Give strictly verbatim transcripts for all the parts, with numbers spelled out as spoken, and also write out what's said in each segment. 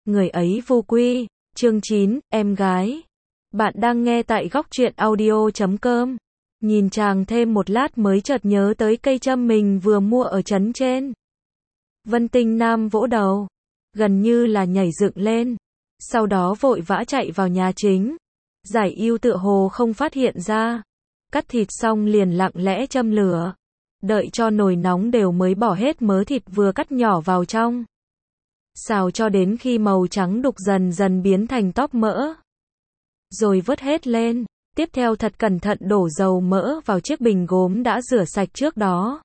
người ấy vô quy. Chương chín, em gái. Bạn đang nghe tại góc truyện audio chấm com. Nhìn chàng thêm một lát mới chợt nhớ tới cây châm mình vừa mua ở trấn trên. Vân Tinh Nam vỗ đầu, gần như là nhảy dựng lên, sau đó vội vã chạy vào nhà chính. Giải Ưu tựa hồ không phát hiện ra, cắt thịt xong liền lặng lẽ châm lửa, đợi cho nồi nóng đều mới bỏ hết mớ thịt vừa cắt nhỏ vào trong. Xào cho đến khi màu trắng đục dần dần biến thành tóp mỡ. Rồi vớt hết lên, tiếp theo thật cẩn thận đổ dầu mỡ vào chiếc bình gốm đã rửa sạch trước đó.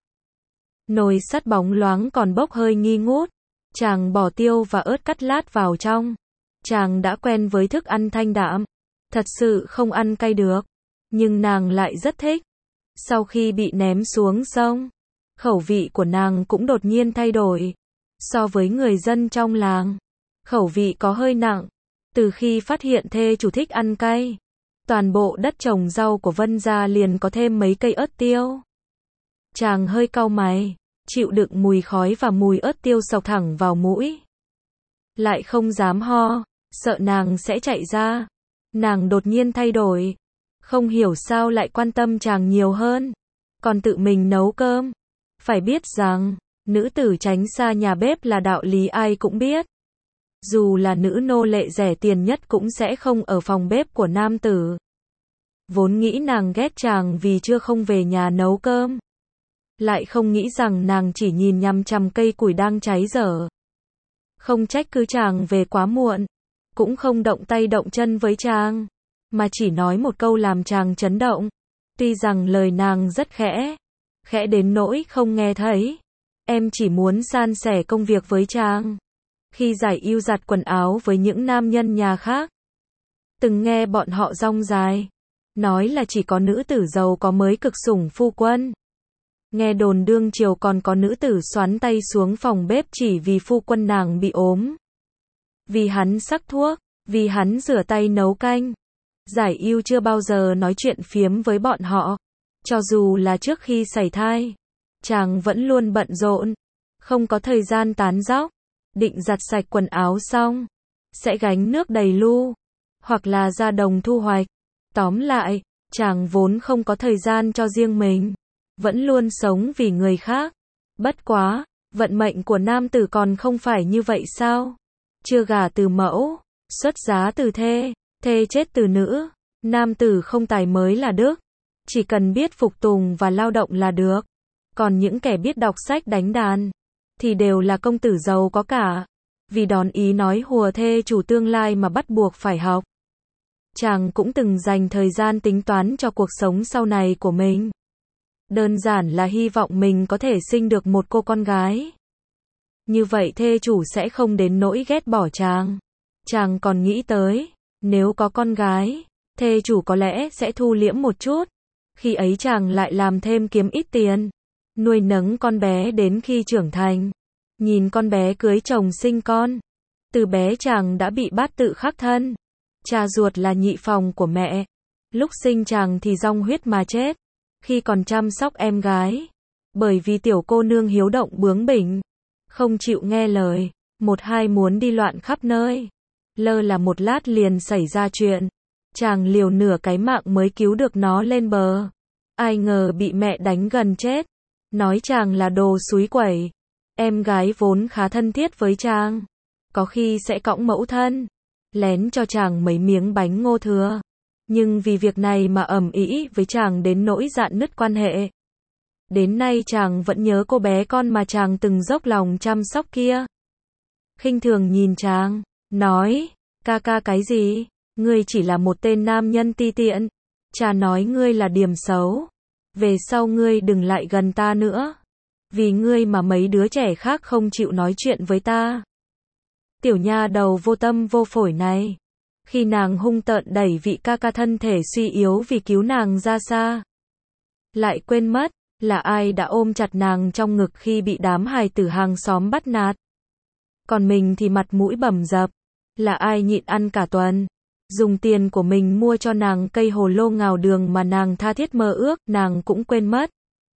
Nồi sắt bóng loáng còn bốc hơi nghi ngút. Chàng bỏ tiêu và ớt cắt lát vào trong. Chàng đã quen với thức ăn thanh đạm, thật sự không ăn cay được, nhưng nàng lại rất thích. Sau khi bị ném xuống sông, khẩu vị của nàng cũng đột nhiên thay đổi. So với người dân trong làng, khẩu vị có hơi nặng. Từ khi phát hiện thê chủ thích ăn cay, toàn bộ đất trồng rau của Vân gia liền có thêm mấy cây ớt tiêu. Chàng hơi cau mày, chịu đựng mùi khói và mùi ớt tiêu xộc thẳng vào mũi. Lại không dám ho, sợ nàng sẽ chạy ra. Nàng đột nhiên thay đổi, không hiểu sao lại quan tâm chàng nhiều hơn, còn tự mình nấu cơm. Phải biết rằng, nữ tử tránh xa nhà bếp là đạo lý ai cũng biết. Dù là nữ nô lệ rẻ tiền nhất cũng sẽ không ở phòng bếp của nam tử. Vốn nghĩ nàng ghét chàng vì chưa không về nhà nấu cơm, lại không nghĩ rằng nàng chỉ nhìn nhằm chằm cây củi đang cháy dở. Không trách cứ chàng về quá muộn, cũng không động tay động chân với chàng, mà chỉ nói một câu làm chàng chấn động. Tuy rằng lời nàng rất khẽ, khẽ đến nỗi không nghe thấy. Em chỉ muốn san sẻ công việc với chàng. Khi Giải Ưu giặt quần áo với những nam nhân nhà khác, từng nghe bọn họ rong dài, nói là chỉ có nữ tử giàu có mới cực sủng phu quân. Nghe đồn đương triều còn có nữ tử xoắn tay xuống phòng bếp chỉ vì phu quân nàng bị ốm, vì hắn sắc thuốc, vì hắn rửa tay nấu canh. Giải Ưu chưa bao giờ nói chuyện phiếm với bọn họ, cho dù là trước khi sảy thai, chàng vẫn luôn bận rộn, không có thời gian tán dóc. Định giặt sạch quần áo xong, sẽ gánh nước đầy lu, hoặc là ra đồng thu hoạch. Tóm lại, chàng vốn không có thời gian cho riêng mình, vẫn luôn sống vì người khác. Bất quá, vận mệnh của nam tử còn không phải như vậy sao? Chưa gả từ mẫu, xuất giá từ thê, thê chết từ nữ. Nam tử không tài mới là đức, chỉ cần biết phục tùng và lao động là được. Còn những kẻ biết đọc sách đánh đàn thì đều là công tử giàu có cả, vì đón ý nói hùa thê chủ tương lai mà bắt buộc phải học. Chàng cũng từng dành thời gian tính toán cho cuộc sống sau này của mình. Đơn giản là hy vọng mình có thể sinh được một cô con gái. Như vậy thê chủ sẽ không đến nỗi ghét bỏ chàng. Chàng còn nghĩ tới, nếu có con gái, thê chủ có lẽ sẽ thu liễm một chút. Khi ấy chàng lại làm thêm kiếm ít tiền, nuôi nấng con bé đến khi trưởng thành. Nhìn con bé cưới chồng sinh con. Từ bé chàng đã bị bát tự khắc thân. Cha ruột là nhị phòng của mẹ. Lúc sinh chàng thì dong huyết mà chết. Khi còn chăm sóc em gái, bởi vì tiểu cô nương hiếu động bướng bỉnh, không chịu nghe lời, một hai muốn đi loạn khắp nơi. Lơ là một lát liền xảy ra chuyện. Chàng liều nửa cái mạng mới cứu được nó lên bờ. Ai ngờ bị mẹ đánh gần chết. Nói chàng là đồ xúi quẩy. Em gái vốn khá thân thiết với chàng, có khi sẽ cõng mẫu thân, lén cho chàng mấy miếng bánh ngô thừa. Nhưng vì việc này mà ầm ĩ với chàng đến nỗi rạn nứt quan hệ. Đến nay chàng vẫn nhớ cô bé con mà chàng từng dốc lòng chăm sóc kia. Khinh thường nhìn chàng, nói, ca ca cái gì? Ngươi chỉ là một tên nam nhân ti tiện. Cha nói ngươi là điểm xấu. Về sau ngươi đừng lại gần ta nữa. Vì ngươi mà mấy đứa trẻ khác không chịu nói chuyện với ta. Tiểu nha đầu vô tâm vô phổi này. Khi nàng hung tợn đẩy vị ca ca thân thể suy yếu vì cứu nàng ra xa. Lại quên mất, là ai đã ôm chặt nàng trong ngực khi bị đám hài tử hàng xóm bắt nạt. Còn mình thì mặt mũi bầm dập. Là ai nhịn ăn cả tuần. Dùng tiền của mình mua cho nàng cây hồ lô ngào đường mà nàng tha thiết mơ ước, nàng cũng quên mất.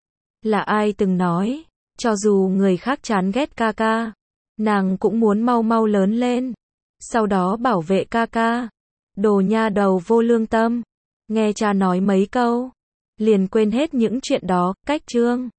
Là ai từng nói, cho dù người khác chán ghét ca ca, nàng cũng muốn mau mau lớn lên. Sau đó bảo vệ ca ca. Đồ nha đầu vô lương tâm. Nghe cha nói mấy câu, liền quên hết những chuyện đó, cách chương.